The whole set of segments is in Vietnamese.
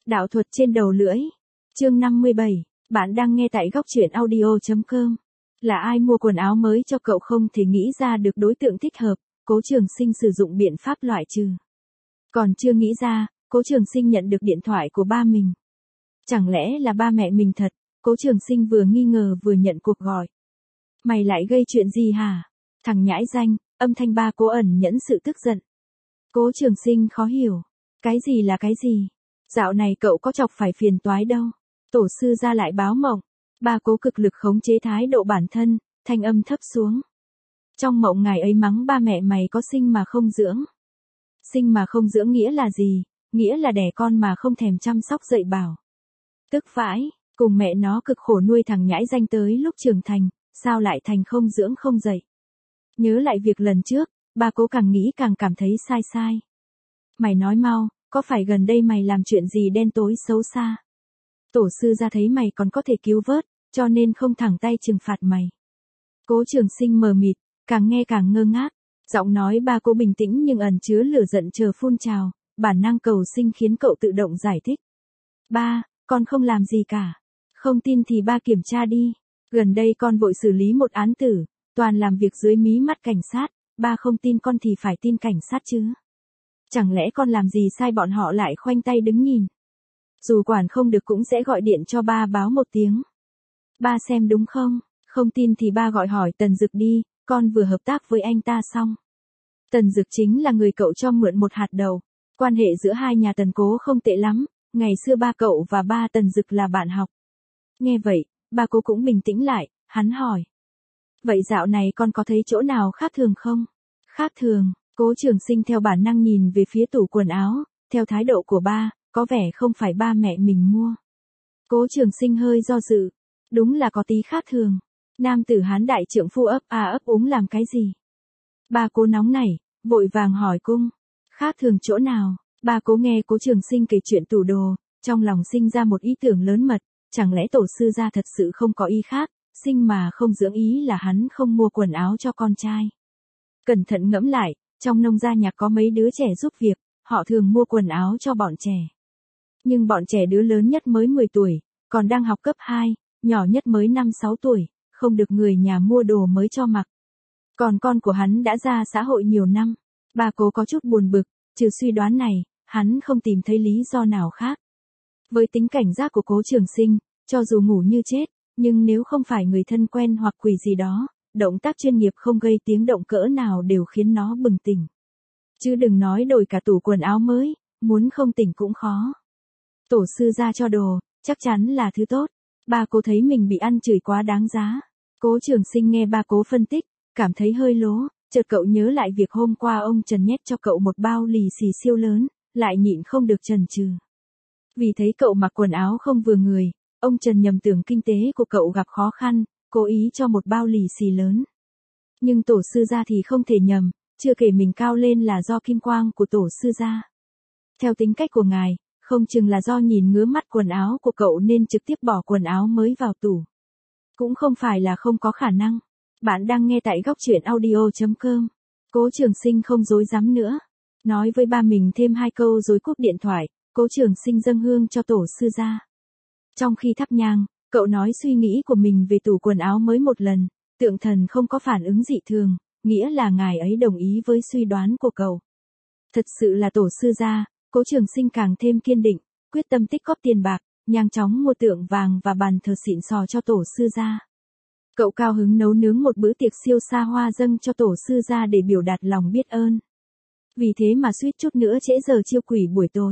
Đạo thuật trên đầu lưỡi. Chương 57. Bạn đang nghe tại góc truyện audio.com. Là ai mua quần áo mới cho cậu không thể nghĩ ra được đối tượng thích hợp, Cố Trường Sinh sử dụng biện pháp loại trừ. Còn chưa nghĩ ra, Cố Trường Sinh nhận được điện thoại của ba mình. Chẳng lẽ là ba mẹ mình thật? Cố Trường Sinh vừa nghi ngờ vừa nhận cuộc gọi. Mày lại gây chuyện gì hả? Thằng nhãi danh, âm thanh ba Cố ẩn nhẫn sự tức giận. Cố Trường Sinh khó hiểu. Cái gì là cái gì? Dạo này cậu có chọc phải phiền toái đâu. Tổ sư ra lại báo mộng. Ba Cố cực lực khống chế thái độ bản thân, thanh âm thấp xuống. Trong mộng ngày ấy mắng ba mẹ mày có sinh mà không dưỡng. Sinh mà không dưỡng nghĩa là gì? Nghĩa là đẻ con mà không thèm chăm sóc dạy bảo. Tức vãi, cùng mẹ nó cực khổ nuôi thằng nhãi danh tới lúc trưởng thành, sao lại thành không dưỡng không dạy. Nhớ lại việc lần trước, ba Cố càng nghĩ càng cảm thấy sai sai. Mày nói mau, có phải gần đây mày làm chuyện gì đen tối xấu xa? Tổ sư ra thấy mày còn có thể cứu vớt, cho nên không thẳng tay trừng phạt mày. Cố Trường Sinh mờ mịt, càng nghe càng ngơ ngác. Giọng nói ba Cố bình tĩnh nhưng ẩn chứa lửa giận chờ phun trào, bản năng cầu sinh khiến cậu tự động giải thích. Ba, con không làm gì cả. Không tin thì ba kiểm tra đi. Gần đây con vội xử lý một án tử, toàn làm việc dưới mí mắt cảnh sát, ba không tin con thì phải tin cảnh sát chứ. Chẳng lẽ con làm gì sai bọn họ lại khoanh tay đứng nhìn? Dù quản không được cũng sẽ gọi điện cho ba báo một tiếng. Ba xem đúng không? Không tin thì ba gọi hỏi Tần Dực đi, con vừa hợp tác với anh ta xong. Tần Dực chính là người cậu cho mượn một hạt đậu. Quan hệ giữa hai nhà Tần Cố không tệ lắm, ngày xưa ba cậu và ba Tần Dực là bạn học. Nghe vậy, ba Cố cũng bình tĩnh lại, hắn hỏi. Vậy dạo này con có thấy chỗ nào khác thường không? Khác thường, Cố Trường Sinh theo bản năng nhìn về phía tủ quần áo, theo thái độ của ba, có vẻ không phải ba mẹ mình mua. Cố Trường Sinh hơi do dự, đúng là có tí khác thường. Nam tử hán đại trượng phu ấp a ấp úng làm cái gì? Ba Cố nóng nảy, vội vàng hỏi cung. Khác thường chỗ nào? Ba Cố nghe Cố Trường Sinh kể chuyện tủ đồ, trong lòng sinh ra một ý tưởng lớn mật, chẳng lẽ tổ sư gia thật sự không có ý khác, sinh mà không dưỡng ý là hắn không mua quần áo cho con trai. Cẩn thận ngẫm lại, trong nông gia nhạc có mấy đứa trẻ giúp việc, họ thường mua quần áo cho bọn trẻ. Nhưng bọn trẻ đứa lớn nhất mới 10 tuổi, còn đang học cấp 2, nhỏ nhất mới 5-6 tuổi, không được người nhà mua đồ mới cho mặc. Còn con của hắn đã ra xã hội nhiều năm. Ba Cố có chút buồn bực, trừ suy đoán này, hắn không tìm thấy lý do nào khác. Với tính cảnh giác của Cố Trường Sinh, cho dù ngủ như chết, nhưng nếu không phải người thân quen hoặc quỷ gì đó, động tác chuyên nghiệp không gây tiếng động cỡ nào đều khiến nó bừng tỉnh. Chứ đừng nói đổi cả tủ quần áo mới, muốn không tỉnh cũng khó. Tổ sư ra cho đồ, chắc chắn là thứ tốt. Ba Cố thấy mình bị ăn chửi quá đáng giá. Cố Trường Sinh nghe ba Cố phân tích, cảm thấy hơi lố, chợt cậu nhớ lại việc hôm qua ông Trần nhét cho cậu một bao lì xì siêu lớn, lại nhịn không được chần chừ. Vì thấy cậu mặc quần áo không vừa người, ông Trần nhầm tưởng kinh tế của cậu gặp khó khăn, cố ý cho một bao lì xì lớn. Nhưng tổ sư gia thì không thể nhầm, chưa kể mình cao lên là do kim quang của tổ sư gia. Theo tính cách của ngài, không chừng là do nhìn ngứa mắt quần áo của cậu nên trực tiếp bỏ quần áo mới vào tủ. Cũng không phải là không có khả năng. Bạn đang nghe tại góc truyện audio.com. Cố Trường Sinh không dối dám nữa. Nói với ba mình thêm 2 câu rồi cúp điện thoại, Cố Trường Sinh dâng hương cho tổ sư gia. Trong khi thắp nhang, cậu nói suy nghĩ của mình về tủ quần áo mới một lần, tượng thần không có phản ứng dị thường, nghĩa là ngài ấy đồng ý với suy đoán của cậu. Thật sự là tổ sư gia. Cố Trường Sinh càng thêm kiên định, quyết tâm tích góp tiền bạc, nhanh chóng mua tượng vàng và bàn thờ xịn sò cho tổ sư gia. Cậu cao hứng nấu nướng một bữa tiệc siêu xa hoa dâng cho tổ sư gia để biểu đạt lòng biết ơn. Vì thế mà suýt chút nữa trễ giờ chiêu quỷ buổi tối.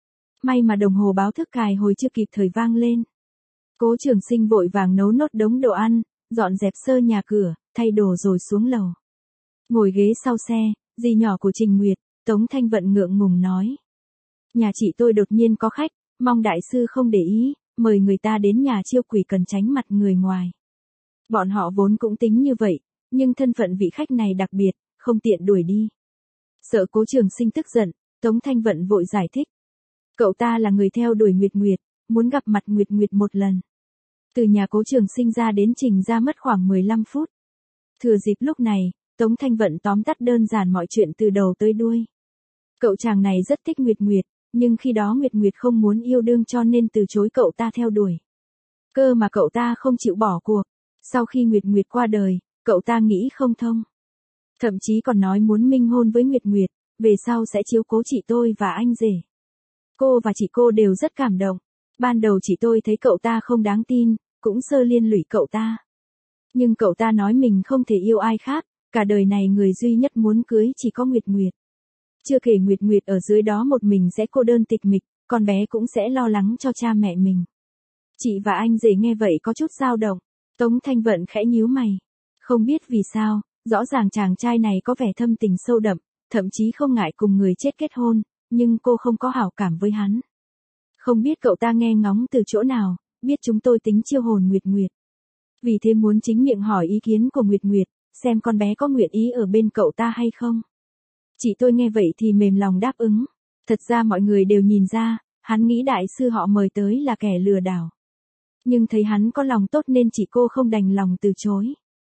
May mà đồng hồ báo thức cài hồi chưa kịp thời vang lên. Cố Trường Sinh vội vàng nấu nốt đống đồ ăn, dọn dẹp sơ nhà cửa, thay đồ rồi xuống lầu. Ngồi ghế sau xe, dì nhỏ của Trình Nguyệt, Tống Thanh Vận ngượng ngùng nói. Nhà chị tôi đột nhiên có khách, mong đại sư không để ý, mời người ta đến nhà chiêu quỷ cần tránh mặt người ngoài. Bọn họ vốn cũng tính như vậy, nhưng thân phận vị khách này đặc biệt, không tiện đuổi đi. Sợ Cố Trường Sinh tức giận, Tống Thanh Vận vội giải thích. Cậu ta là người theo đuổi Nguyệt Nguyệt, muốn gặp mặt Nguyệt Nguyệt một lần. Từ nhà Cố Trường Sinh ra đến Trình ra mất khoảng 15 phút. Thừa dịp lúc này, Tống Thanh Vận tóm tắt đơn giản mọi chuyện từ đầu tới đuôi. Cậu chàng này rất thích Nguyệt Nguyệt, nhưng khi đó Nguyệt Nguyệt không muốn yêu đương cho nên từ chối cậu ta theo đuổi. Cơ mà cậu ta không chịu bỏ cuộc. Sau khi Nguyệt Nguyệt qua đời, cậu ta nghĩ không thông. Thậm chí còn nói muốn minh hôn với Nguyệt Nguyệt, về sau sẽ chiếu cố chị tôi và anh rể. Cô và chị cô đều rất cảm động. Ban đầu chị tôi thấy cậu ta không đáng tin, cũng sơ liên lụy cậu ta. Nhưng cậu ta nói mình không thể yêu ai khác, cả đời này người duy nhất muốn cưới chỉ có Nguyệt Nguyệt. Chưa kể Nguyệt Nguyệt ở dưới đó một mình sẽ cô đơn tịch mịch, con bé cũng sẽ lo lắng cho cha mẹ mình. Chị và anh rể nghe vậy có chút dao động. Tống Thanh Vận khẽ nhíu mày. Không biết vì sao, rõ ràng chàng trai này có vẻ thâm tình sâu đậm, thậm chí không ngại cùng người chết kết hôn, nhưng cô không có hảo cảm với hắn. Không biết cậu ta nghe ngóng từ chỗ nào, biết chúng tôi tính chiêu hồn Nguyệt Nguyệt. Vì thế muốn chính miệng hỏi ý kiến của Nguyệt Nguyệt, xem con bé có nguyện ý ở bên cậu ta hay không. Chị tôi nghe vậy thì mềm lòng đáp ứng. Thật ra mọi người đều nhìn ra, hắn nghĩ đại sư họ mời tới là kẻ lừa đảo. Nhưng thấy hắn có lòng tốt nên chị cô không đành lòng từ chối.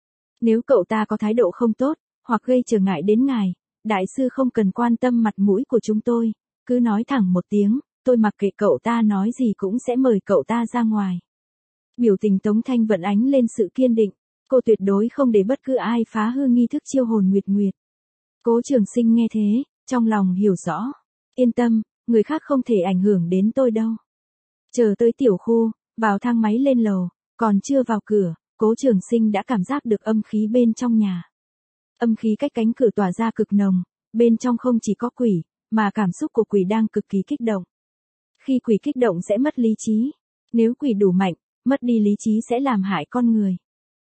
Nếu cậu ta có thái độ không tốt, hoặc gây trở ngại đến ngài, đại sư không cần quan tâm mặt mũi của chúng tôi, cứ nói thẳng một tiếng, tôi mặc kệ cậu ta nói gì cũng sẽ mời cậu ta ra ngoài. Biểu tình Tống Thanh Vận ánh lên sự kiên định, cô tuyệt đối không để bất cứ ai phá hư nghi thức chiêu hồn Nguyệt Nguyệt. Cố Trường Sinh nghe thế, trong lòng hiểu rõ. Yên tâm, người khác không thể ảnh hưởng đến tôi đâu. Chờ tới tiểu khu, vào thang máy lên lầu, còn chưa vào cửa, Cố Trường Sinh đã cảm giác được âm khí bên trong nhà. Âm khí cách cánh cửa tỏa ra cực nồng, bên trong không chỉ có quỷ, mà cảm xúc của quỷ đang cực kỳ kích động. Khi quỷ kích động sẽ mất lý trí. Nếu quỷ đủ mạnh, mất đi lý trí sẽ làm hại con người.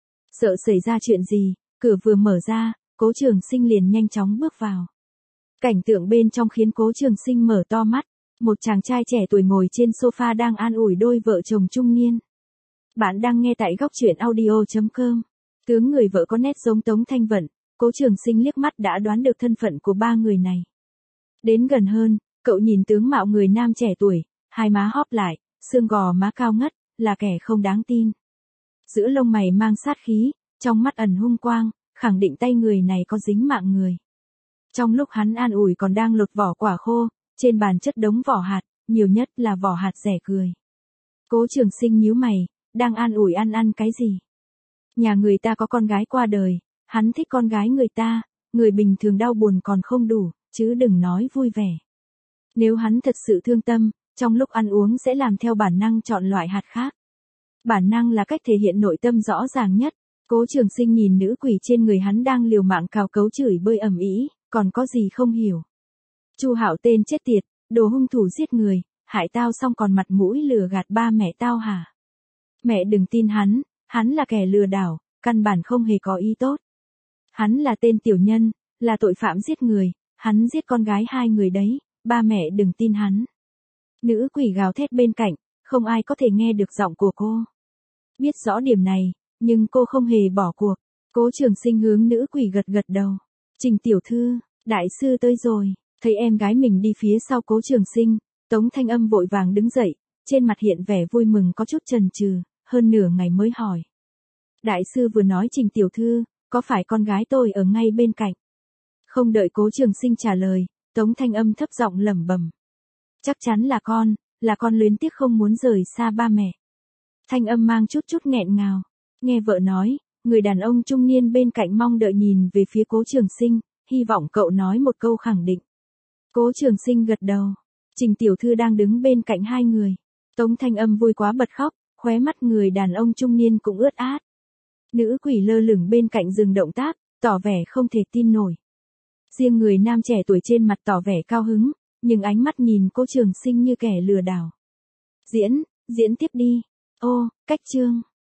Sợ xảy ra chuyện gì, cửa vừa mở ra, Cố Trường Sinh liền nhanh chóng bước vào. Cảnh tượng bên trong khiến Cố Trường Sinh mở to mắt, một chàng trai trẻ tuổi ngồi trên sofa đang an ủi đôi vợ chồng trung niên. Bạn đang nghe tại góc truyện audio.com. Tướng người vợ có nét giống Tống Thanh Vận, Cố Trường Sinh liếc mắt đã đoán được thân phận của ba người này. Đến gần hơn, cậu nhìn tướng mạo người nam trẻ tuổi, hai má hóp lại, xương gò má cao ngất, là kẻ không đáng tin. Giữa lông mày mang sát khí, trong mắt ẩn hung quang, khẳng định tay người này có dính mạng người. Trong lúc hắn an ủi còn đang lột vỏ quả khô, trên bàn chất đống vỏ hạt, nhiều nhất là vỏ hạt rẻ cười. Cố Trường Sinh nhíu mày, đang an ủi ăn cái gì? Nhà người ta có con gái qua đời, hắn thích con gái người ta, người bình thường đau buồn còn không đủ, chứ đừng nói vui vẻ. Nếu hắn thật sự thương tâm, trong lúc ăn uống sẽ làm theo bản năng chọn loại hạt khác. Bản năng là cách thể hiện nội tâm rõ ràng nhất. Cố Trường Sinh nhìn nữ quỷ trên người hắn đang liều mạng cào cấu chửi bới ầm ĩ, còn có gì không hiểu. Chu Hạo tên chết tiệt, đồ hung thủ giết người, hại tao xong còn mặt mũi lừa gạt ba mẹ tao hả? Mẹ đừng tin hắn là kẻ lừa đảo, căn bản không hề có ý tốt. Hắn là tên tiểu nhân, là tội phạm giết người, hắn giết con gái hai người đấy, ba mẹ đừng tin hắn. Nữ quỷ gào thét bên cạnh, không ai có thể nghe được giọng của cô. Biết rõ điểm này, nhưng cô không hề bỏ cuộc. Cố Trường Sinh hướng nữ quỷ gật gật đầu. Trình tiểu thư, đại sư tới rồi. Thấy em gái mình đi phía sau Cố Trường Sinh, Tống Thanh Âm vội vàng đứng dậy, trên mặt hiện vẻ vui mừng có chút chần chừ, hơn nửa ngày mới hỏi. Đại sư vừa nói Trình tiểu thư, có phải con gái tôi ở ngay bên cạnh? Không đợi Cố Trường Sinh trả lời, Tống Thanh Âm thấp giọng lẩm bẩm. Chắc chắn là con luyến tiếc không muốn rời xa ba mẹ. Thanh âm mang chút nghẹn ngào. Nghe vợ nói, người đàn ông trung niên bên cạnh mong đợi nhìn về phía Cố Trường Sinh, hy vọng cậu nói một câu khẳng định. Cố Trường Sinh gật đầu. Trình tiểu thư đang đứng bên cạnh hai người. Tống Thanh Âm vui quá bật khóc, khóe mắt người đàn ông trung niên cũng ướt át. Nữ quỷ lơ lửng bên cạnh dừng động tác, tỏ vẻ không thể tin nổi. Riêng người nam trẻ tuổi trên mặt tỏ vẻ cao hứng, nhưng ánh mắt nhìn Cố Trường Sinh như kẻ lừa đảo. Diễn tiếp đi. Ô, cách chương.